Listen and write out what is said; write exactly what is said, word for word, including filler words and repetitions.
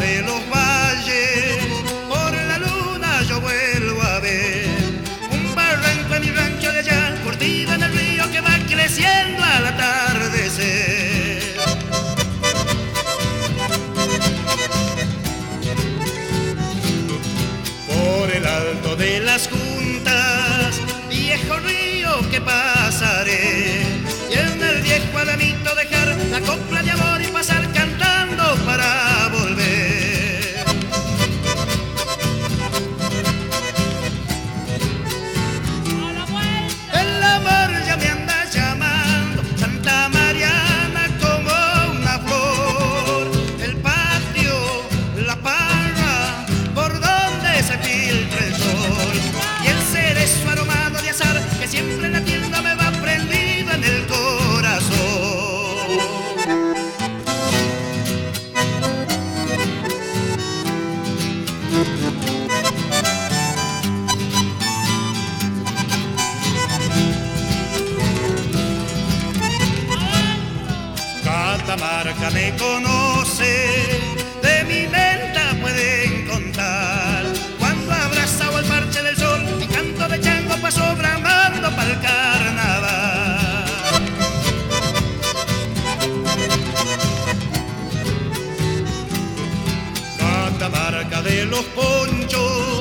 de los valles, por la luna yo vuelvo a ver un barranco en mi rancho de allá, curtido en el río que va creciendo al atardecer. Por el alto de las juntas, viejo río que pasaré, y en el viejo alamito dejar la copla de amor y pasar cantando para volver. El amor ya me anda llamando, Santa Mariana como una flor, el patio, la parra, por donde se filtra el sol, y el cerezo aromado de azar que siempre en la tienda me va prendido en el corazón. Catamarca me conoce, de mi menta pueden contar, cuando abrazado el parche del sol y canto de chango paso bramando pa'l carnaval. Catamarca de los ponchos,